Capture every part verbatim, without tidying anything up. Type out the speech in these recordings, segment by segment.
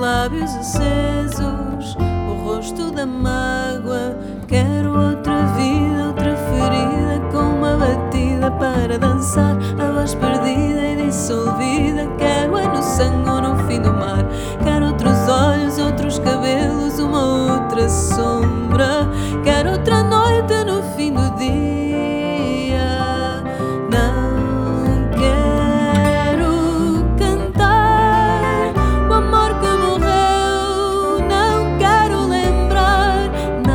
lábios acesos, o rosto da mágoa. Quero outra vida, outra ferida, com uma batida para dançar, a voz perdida e dissolvida. Quero é no sangue ou no fim do mar. Quero outros olhos, outros cabelos, uma outra sombra. Quero outra noite no fim do dia. Não quero cantar o amor que morreu, não quero lembrar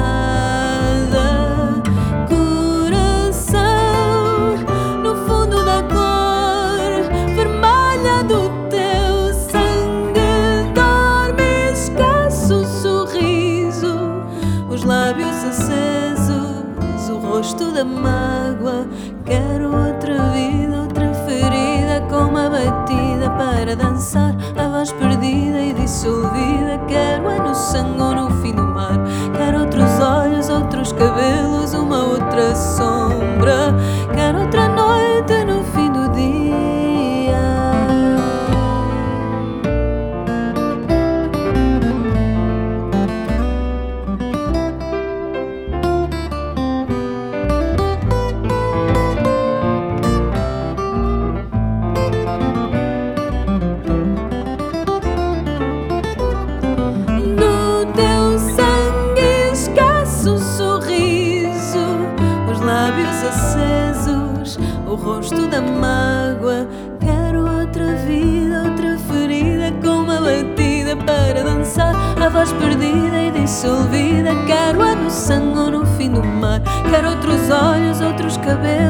nada. Coração, no fundo da cor vermelha do teu sangue, dorme, esquece o sorriso, os lábios acesos, o rosto da mágoa. Quero outra vida, outra ferida, com uma batida para dançar, a voz perdida e dissolvida. Quero é no sangue ou no fim do mar. Quero outros olhos, outros cabelos, uma outra sombra. Quero outra noite no fim do dia. Lábios acesos, o rosto da mágoa. Quero outra vida, outra ferida, com uma batida para dançar, a voz perdida e dissolvida. Quero é no sangue ou no fim do mar. Quero outros olhos, outros cabelos,